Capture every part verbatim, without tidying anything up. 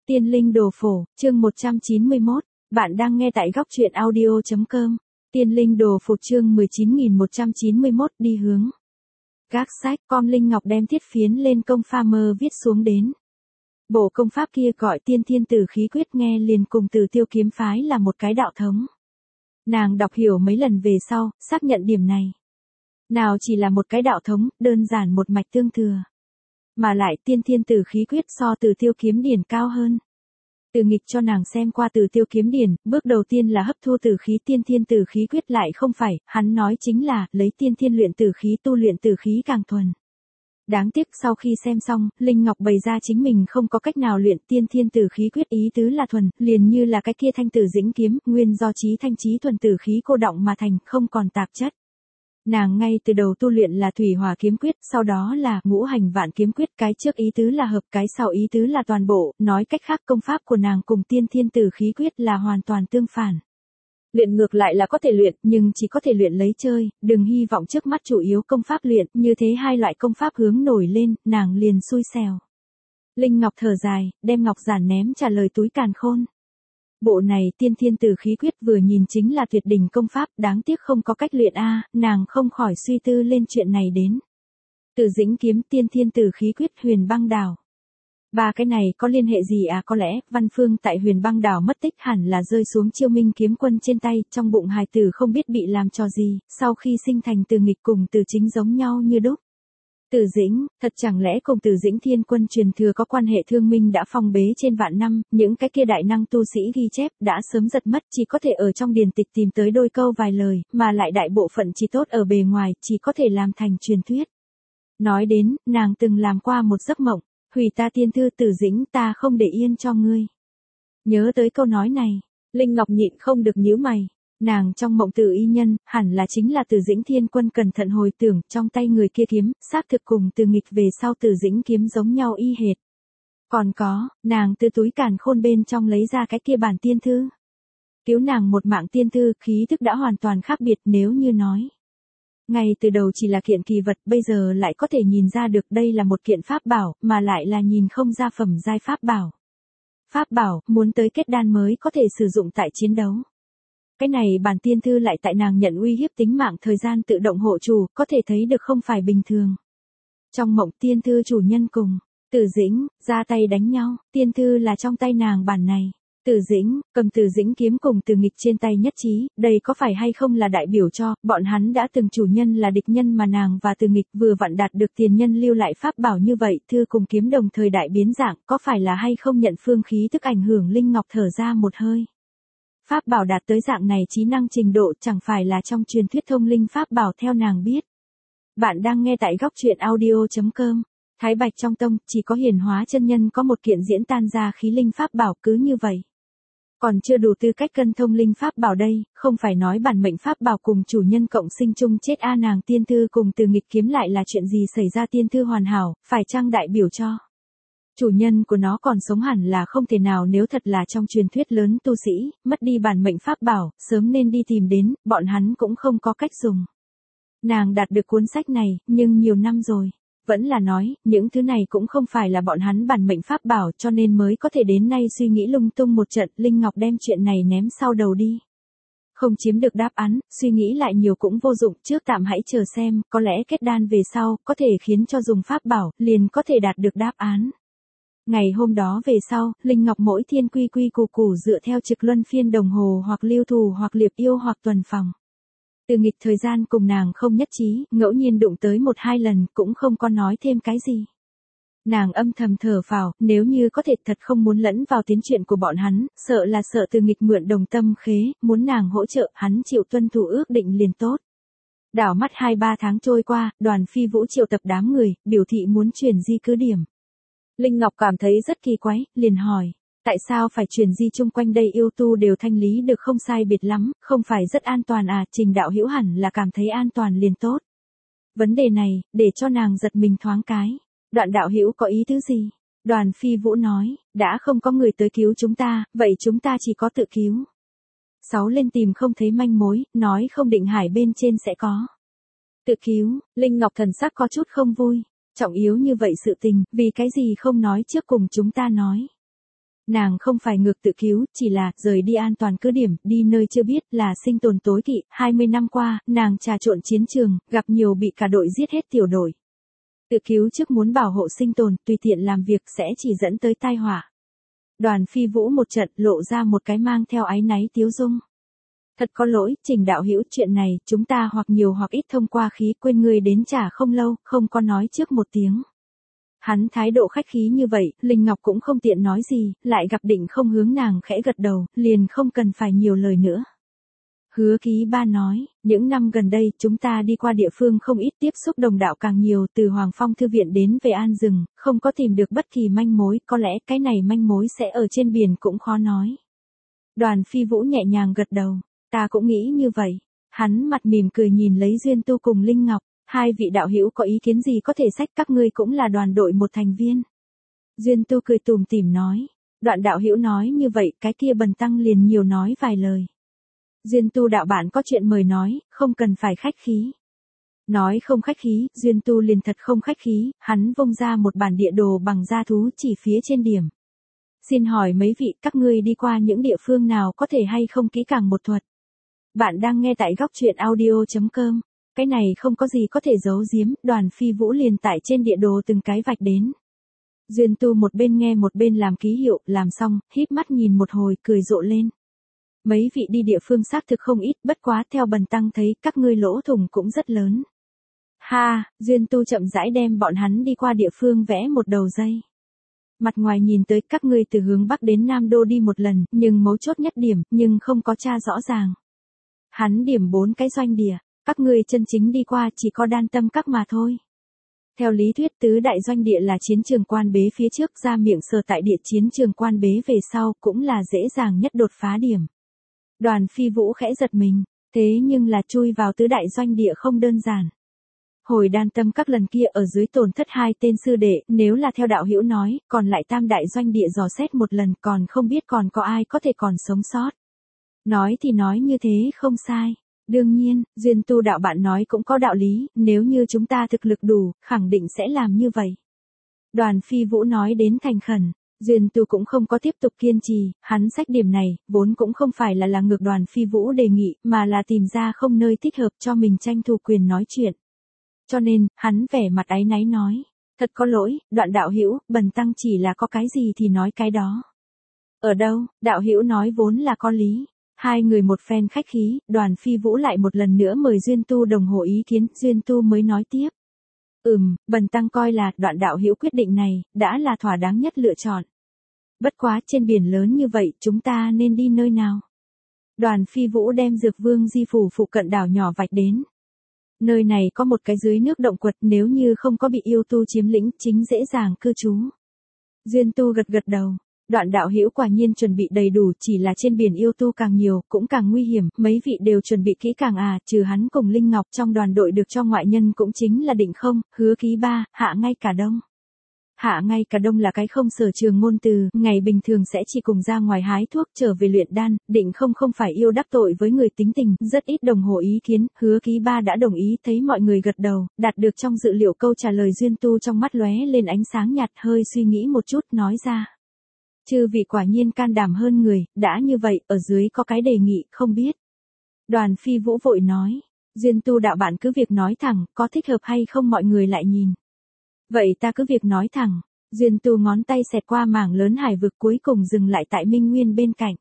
Tiên linh đồ phổ, chương một trăm chín mươi mốt, bạn đang nghe tại góc truyện audio chấm com. Tiên linh đồ phổ chương mười chín nghìn một trăm chín mươi mốt đi hướng. Gác sách, com Linh Ngọc đem thiết phiến lên công pha mơ viết xuống đến. Bộ công pháp kia gọi tiên thiên tử khí quyết, nghe liền cùng Từ Tiêu kiếm phái là một cái đạo thống. Nàng đọc hiểu mấy lần về sau, xác nhận điểm này. Nào chỉ là một cái đạo thống, đơn giản một mạch tương thừa. Mà lại tiên thiên tử khí quyết so Từ Tiêu kiếm điển cao hơn. Từ Nghịch cho nàng xem qua Từ Tiêu kiếm điển, bước đầu tiên là hấp thu tử khí, tiên thiên tử khí quyết lại không phải, hắn nói chính là lấy tiên thiên luyện tử khí, tu luyện tử khí càng thuần. Đáng tiếc sau khi xem xong, Linh Ngọc bày ra chính mình không có cách nào luyện tiên thiên tử khí quyết, ý tứ là thuần, liền như là cái kia thanh tử dĩnh kiếm, nguyên do chí thanh chí thuần tử khí cô động mà thành, không còn tạp chất. Nàng ngay từ đầu tu luyện là thủy hỏa kiếm quyết, sau đó là ngũ hành vạn kiếm quyết, cái trước ý tứ là hợp, cái sau ý tứ là toàn bộ, nói cách khác công pháp của nàng cùng tiên thiên tử khí quyết là hoàn toàn tương phản. Luyện ngược lại là có thể luyện, nhưng chỉ có thể luyện lấy chơi, đừng hy vọng trước mắt chủ yếu công pháp luyện, như thế hai loại công pháp hướng nổi lên, nàng liền xui xẻo. Linh Ngọc thở dài, đem ngọc giản ném trả lời túi càn khôn. Bộ này tiên thiên tử khí quyết vừa nhìn chính là tuyệt đỉnh công pháp, đáng tiếc không có cách luyện a, nàng không khỏi suy tư lên chuyện này đến. Từ Dĩnh kiếm, tiên thiên tử khí quyết, Huyền Băng đảo. Ba cái này có liên hệ gì à? Có lẽ Văn Phương tại Huyền Băng đảo mất tích, hẳn là rơi xuống Chiêu Minh kiếm quân trên tay, trong bụng hài tử không biết bị làm trò gì, sau khi sinh thành Từ Nghịch cùng Từ Chính giống nhau như đúc. Từ Dĩnh, thật chẳng lẽ cùng Từ Dĩnh thiên quân truyền thừa có quan hệ? Thương Minh đã phong bế trên vạn năm, những cái kia đại năng tu sĩ ghi chép đã sớm giật mất, chỉ có thể ở trong điển tịch tìm tới đôi câu vài lời, mà lại đại bộ phận chỉ tốt ở bề ngoài, chỉ có thể làm thành truyền thuyết. Nói đến, nàng từng làm qua một giấc mộng, hủy ta tiên thư, Từ Dĩnh, ta không để yên cho ngươi. Nhớ tới câu nói này, Linh Ngọc nhịn không được nhíu mày. Nàng trong mộng Từ y nhân, hẳn là chính là Từ Dĩnh thiên quân, cẩn thận hồi tưởng, trong tay người kia kiếm, xác thực cùng Từ Nghịch về sau Từ Dĩnh kiếm giống nhau y hệt. Còn có, nàng từ túi càn khôn bên trong lấy ra cái kia bản tiên thư. Cứu nàng một mạng tiên thư, khí thức đã hoàn toàn khác biệt, nếu như nói. Ngay từ đầu chỉ là kiện kỳ vật, bây giờ lại có thể nhìn ra được đây là một kiện pháp bảo, mà lại là nhìn không ra phẩm giai pháp bảo. Pháp bảo, muốn tới kết đan mới có thể sử dụng tại chiến đấu. Cái này bản tiên thư lại tại nàng nhận uy hiếp tính mạng thời gian tự động hộ chủ, có thể thấy được không phải bình thường. Trong mộng tiên thư chủ nhân cùng Từ Dĩnh ra tay đánh nhau, tiên thư là trong tay nàng bản này. Từ Dĩnh cầm Từ Dĩnh kiếm cùng Từ Nghịch trên tay nhất trí, đây có phải hay không là đại biểu cho bọn hắn đã từng chủ nhân là địch nhân, mà nàng và Từ Nghịch vừa vặn đạt được tiền nhân lưu lại pháp bảo như vậy, thư cùng kiếm đồng thời đại biến dạng, có phải là hay không nhận phương khí tức ảnh hưởng? Linh Ngọc thở ra một hơi. Pháp bảo đạt tới dạng này trí năng trình độ, chẳng phải là trong truyền thuyết thông linh pháp bảo theo nàng biết. Bạn đang nghe tại góc truyện audio chấm com. Thái Bạch trong tông, chỉ có Hiển Hóa chân nhân có một kiện diễn tan ra khí linh pháp bảo, cứ như vậy. Còn chưa đủ tư cách cân thông linh pháp bảo đây, không phải nói bản mệnh pháp bảo cùng chủ nhân cộng sinh chung chết a. Nàng tiên thư cùng Từ Nghịch kiếm lại là chuyện gì xảy ra? Tiên thư hoàn hảo, phải chăng đại biểu cho chủ nhân của nó còn sống? Hẳn là không thể nào, nếu thật là trong truyền thuyết lớn tu sĩ, mất đi bản mệnh pháp bảo, sớm nên đi tìm đến, bọn hắn cũng không có cách dùng. Nàng đạt được cuốn sách này, nhưng nhiều năm rồi, vẫn là nói, những thứ này cũng không phải là bọn hắn bản mệnh pháp bảo, cho nên mới có thể đến nay suy nghĩ lung tung một trận. Linh Ngọc đem chuyện này ném sau đầu đi. Không chiếm được đáp án, suy nghĩ lại nhiều cũng vô dụng, trước tạm hãy chờ xem, có lẽ kết đan về sau, có thể khiến cho dùng pháp bảo, liền có thể đạt được đáp án. Ngày hôm đó về sau, Linh Ngọc mỗi thiên quy quy củ củ dựa theo trực luân phiên đồng hồ hoặc lưu thủ hoặc liệp yêu hoặc tuần phòng. Từ Nghịch thời gian cùng nàng không nhất trí, ngẫu nhiên đụng tới một hai lần, cũng không có nói thêm cái gì. Nàng âm thầm thở phào, nếu như có thể thật không muốn lẫn vào tiến chuyện của bọn hắn, sợ là sợ Từ Nghịch mượn đồng tâm khế, muốn nàng hỗ trợ, hắn chịu tuân thủ ước định liền tốt. Đảo mắt hai ba tháng trôi qua, Đoàn Phi Vũ triệu tập đám người, biểu thị muốn chuyển di cứ điểm. Linh Ngọc cảm thấy rất kỳ quái, liền hỏi, tại sao phải chuyển di? Chung quanh đây yêu tu đều thanh lý được không sai biệt lắm, không phải rất an toàn à? Trình đạo hữu hẳn là cảm thấy an toàn liền tốt. Vấn đề này, để cho nàng giật mình thoáng cái. Đoạn đạo hữu có ý tứ gì? Đoàn Phi Vũ nói, đã không có người tới cứu chúng ta, vậy chúng ta chỉ có tự cứu. Sáu lên tìm không thấy manh mối, nói không định hải bên trên sẽ có. Tự cứu, Linh Ngọc thần sắc có chút không vui. Trọng yếu như vậy sự tình, vì cái gì không nói trước cùng chúng ta nói? Nàng không phải ngược tự cứu, chỉ là rời đi an toàn cứ điểm, đi nơi chưa biết là sinh tồn tối kỵ. hai mươi năm qua, nàng trà trộn chiến trường, gặp nhiều bị cả đội giết hết tiểu đội. Tự cứu trước muốn bảo hộ sinh tồn, tùy tiện làm việc sẽ chỉ dẫn tới tai họa. Đoàn Phi Vũ một trận lộ ra một cái mang theo áy náy tiếu dung. Thật có lỗi, Trình đạo hữu, chuyện này, chúng ta hoặc nhiều hoặc ít thông qua khí, quên ngươi đến trả không lâu, không có nói trước một tiếng. Hắn thái độ khách khí như vậy, Linh Ngọc cũng không tiện nói gì, lại gặp Định Không hướng nàng khẽ gật đầu, liền không cần phải nhiều lời nữa. Hứa Ký Ba nói, những năm gần đây chúng ta đi qua địa phương không ít, tiếp xúc đồng đạo càng nhiều, từ Hoàng Phong Thư viện đến về An Rừng, không có tìm được bất kỳ manh mối, có lẽ cái này manh mối sẽ ở trên biển cũng khó nói. Đoàn Phi Vũ nhẹ nhàng gật đầu, ta cũng nghĩ như vậy. Hắn mặt mỉm cười nhìn lấy Duyên Tu cùng Linh Ngọc, hai vị đạo hữu có ý kiến gì có thể sách, các ngươi cũng là đoàn đội một thành viên. Duyên Tu cười tủm tỉm nói, Đoạn đạo hữu nói như vậy, cái kia Bần tăng liền nhiều nói vài lời. Duyên Tu đạo bạn có chuyện mời nói, không cần phải khách khí. Nói không khách khí, Duyên Tu liền thật không khách khí, hắn vung ra một bản địa đồ bằng da thú chỉ phía trên điểm. Xin hỏi mấy vị, các ngươi đi qua những địa phương nào có thể hay không kỹ càng một thuật. Bạn đang nghe tại góc truyện audio chấm com. Cái này không có gì có thể giấu giếm, Đoàn Phi Vũ liền tải trên địa đồ từng cái vạch đến. Duyên Tu một bên nghe một bên làm ký hiệu, làm xong, híp mắt nhìn một hồi, cười rộ lên. Mấy vị đi địa phương xác thực không ít, bất quá theo Bần tăng thấy các ngươi lỗ thủng cũng rất lớn. Ha, Duyên Tu chậm rãi đem bọn hắn đi qua địa phương vẽ một đầu dây. Mặt ngoài nhìn tới các ngươi từ hướng Bắc đến Nam Đô đi một lần, nhưng mấu chốt nhất điểm, nhưng không có tra rõ ràng. Hắn điểm bốn cái doanh địa, các ngươi chân chính đi qua chỉ có Đan Tâm Các mà thôi. Theo lý thuyết tứ đại doanh địa là chiến trường Quan Bế phía trước, ra miệng sở tại địa chiến trường Quan Bế về sau cũng là dễ dàng nhất đột phá điểm. Đoàn Phi Vũ khẽ giật mình, thế nhưng là chui vào tứ đại doanh địa không đơn giản. Hồi Đan Tâm Các lần kia ở dưới tổn thất hai tên sư đệ, nếu là theo đạo hữu nói, còn lại tam đại doanh địa dò xét một lần, còn không biết còn có ai có thể còn sống sót. Nói thì nói như thế không sai. Đương nhiên, Duyên Tu đạo bạn nói cũng có đạo lý, nếu như chúng ta thực lực đủ, khẳng định sẽ làm như vậy. Đoàn Phi Vũ nói đến thành khẩn. Duyên Tu cũng không có tiếp tục kiên trì, hắn sách điểm này, vốn cũng không phải là là ngược Đoàn Phi Vũ đề nghị, mà là tìm ra không nơi thích hợp cho mình tranh thủ quyền nói chuyện. Cho nên, hắn vẻ mặt áy náy nói, thật có lỗi, Đoạn đạo hữu, Bần tăng chỉ là có cái gì thì nói cái đó. Ở đâu, đạo hữu nói vốn là có lý. Hai người một phen khách khí, Đoàn Phi Vũ lại một lần nữa mời Duyên Tu đồng hồ ý kiến, Duyên Tu mới nói tiếp. Ừm, Bần tăng coi là Đoạn đạo hữu quyết định này, đã là thỏa đáng nhất lựa chọn. Bất quá trên biển lớn như vậy, chúng ta nên đi nơi nào? Đoàn Phi Vũ đem Dược Vương Di phủ phụ cận đảo nhỏ vạch đến. Nơi này có một cái dưới nước động quật, nếu như không có bị yêu tu chiếm lĩnh, chính dễ dàng cư trú. Duyên Tu gật gật đầu. Đoạn đạo hữu quả nhiên chuẩn bị đầy đủ, chỉ là trên biển yêu tu càng nhiều, cũng càng nguy hiểm, mấy vị đều chuẩn bị kỹ càng à, trừ hắn cùng Linh Ngọc trong đoàn đội được cho ngoại nhân cũng chính là Định Không, Hứa Ký Ba, Hạ Ngay Cả Đông. Hạ Ngay Cả Đông là cái không sở trường ngôn từ, ngày bình thường sẽ chỉ cùng ra ngoài hái thuốc trở về luyện đan, Định Không không phải yêu đắc tội với người tính tình, rất ít đồng hồ ý kiến, Hứa Ký Ba đã đồng ý, thấy mọi người gật đầu, đạt được trong dự liệu câu trả lời Duyên Tu trong mắt lóe lên ánh sáng nhạt, hơi suy nghĩ một chút, nói ra. Chư vị quả nhiên can đảm hơn người, đã như vậy, ở dưới có cái đề nghị, không biết. Đoàn Phi Vũ vội nói, Duyên Tu đạo bạn cứ việc nói thẳng, có thích hợp hay không mọi người lại nhìn. Vậy ta cứ việc nói thẳng, Duyên Tu ngón tay xẹt qua mảng lớn hải vực cuối cùng dừng lại tại Minh Nguyên bên cạnh.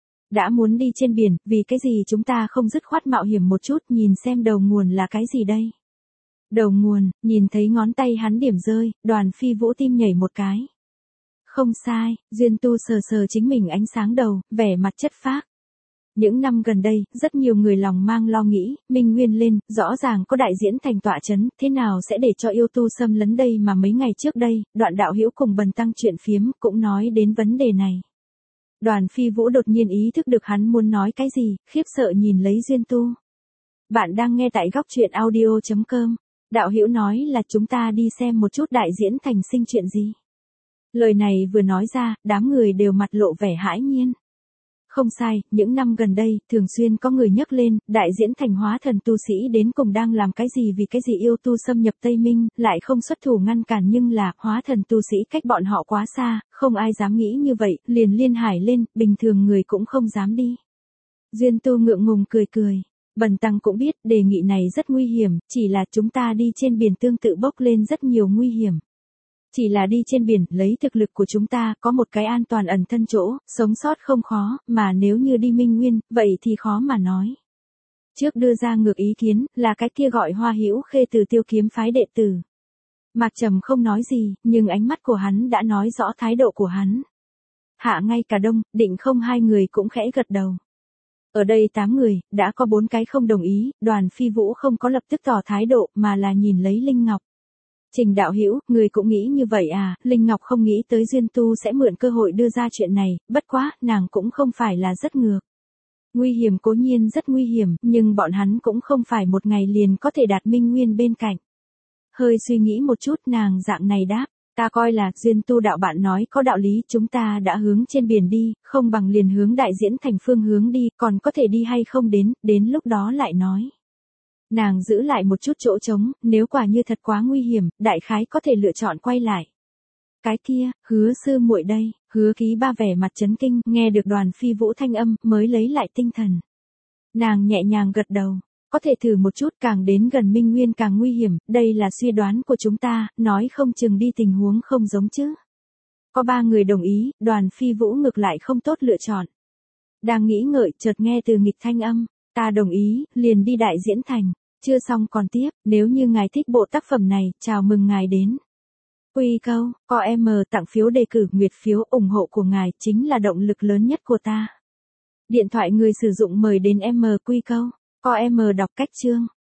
Đã muốn đi trên biển, vì cái gì chúng ta không dứt khoát mạo hiểm một chút, nhìn xem đầu nguồn là cái gì đây. Đầu nguồn, nhìn thấy ngón tay hắn điểm rơi, Đoàn Phi Vũ tim nhảy một cái. Không sai, Duyên Tu sờ sờ chính mình ánh sáng đầu, vẻ mặt chất phác. Những năm gần đây, rất nhiều người lòng mang lo nghĩ, Minh Nguyên lên, rõ ràng có đại diễn thành tọa chấn, thế nào sẽ để cho yêu tu xâm lấn đây mà mấy ngày trước đây, Đoạn đạo hữu cùng Bần tăng chuyện phiếm, cũng nói đến vấn đề này. Đoàn Phi Vũ đột nhiên ý thức được hắn muốn nói cái gì, khiếp sợ nhìn lấy Duyên Tu. Bạn đang nghe tại góc truyện audio chấm com, đạo hữu nói là chúng ta đi xem một chút đại diễn thành sinh chuyện gì. Lời này vừa nói ra, đám người đều mặt lộ vẻ hãi nhiên. không sai, những năm gần đây, thường xuyên có người nhắc lên, đại diễn thành hóa thần tu sĩ đến cùng đang làm cái gì vì cái gì yêu tu xâm nhập Tây Minh, lại không xuất thủ ngăn cản nhưng là, hóa thần tu sĩ cách bọn họ quá xa, không ai dám nghĩ như vậy, liền liên hải lên, bình thường người cũng không dám đi. Duyên tu ngượng ngùng cười cười. Bần tăng cũng biết, đề nghị này rất nguy hiểm, chỉ là chúng ta đi trên biển tương tự bốc lên rất nhiều nguy hiểm. Chỉ là đi trên biển, lấy thực lực của chúng ta, có một cái an toàn ẩn thân chỗ, sống sót không khó, mà nếu như đi Minh Nguyên, vậy thì khó mà nói. Trước đưa ra ngược ý kiến, là cái kia gọi Hoa Hữu Khê từ Tiêu Kiếm phái đệ tử. Mạc Trầm không nói gì, nhưng ánh mắt của hắn đã nói rõ thái độ của hắn. Hạ ngay cả Đông, Định không hai người cũng khẽ gật đầu. Ở đây tám người, đã có bốn cái không đồng ý, Đoàn Phi Vũ không có lập tức tỏ thái độ, mà là nhìn lấy Linh Ngọc. Trình đạo hữu, người cũng nghĩ như vậy à, Linh Ngọc không nghĩ tới Duyên Tu sẽ mượn cơ hội đưa ra chuyện này, bất quá, nàng cũng không phải là rất ngược. Nguy hiểm cố nhiên rất nguy hiểm, nhưng bọn hắn cũng không phải một ngày liền có thể đạt Minh Nguyên bên cạnh. Hơi suy nghĩ một chút nàng dạng này đáp, ta coi là Duyên Tu đạo bạn nói có đạo lý, chúng ta đã hướng trên biển đi, không bằng liền hướng đại diễn thành phương hướng đi, còn có thể đi hay không đến, đến lúc đó lại nói. Nàng giữ lại một chút chỗ trống, nếu quả như thật quá nguy hiểm, đại khái có thể lựa chọn quay lại. Cái kia, Hứa sư muội đây, Hứa Ký Ba vẻ mặt chấn kinh, nghe được Đoàn Phi Vũ thanh âm, mới lấy lại tinh thần. Nàng nhẹ nhàng gật đầu, có thể thử một chút, càng đến gần Minh Nguyên càng nguy hiểm, đây là suy đoán của chúng ta, nói không chừng đi tình huống không giống chứ. Có ba người đồng ý, Đoàn Phi Vũ ngược lại không tốt lựa chọn. Đang nghĩ ngợi, chợt nghe từ nghịch thanh âm, ta đồng ý, liền đi đại diễn thành. Chưa xong còn tiếp, nếu như ngài thích bộ tác phẩm này, chào mừng ngài đến. Quy câu, có em tặng phiếu đề cử, nguyệt phiếu ủng hộ của ngài chính là động lực lớn nhất của ta. Điện thoại người sử dụng mời đến em quy câu, có em đọc cách chương.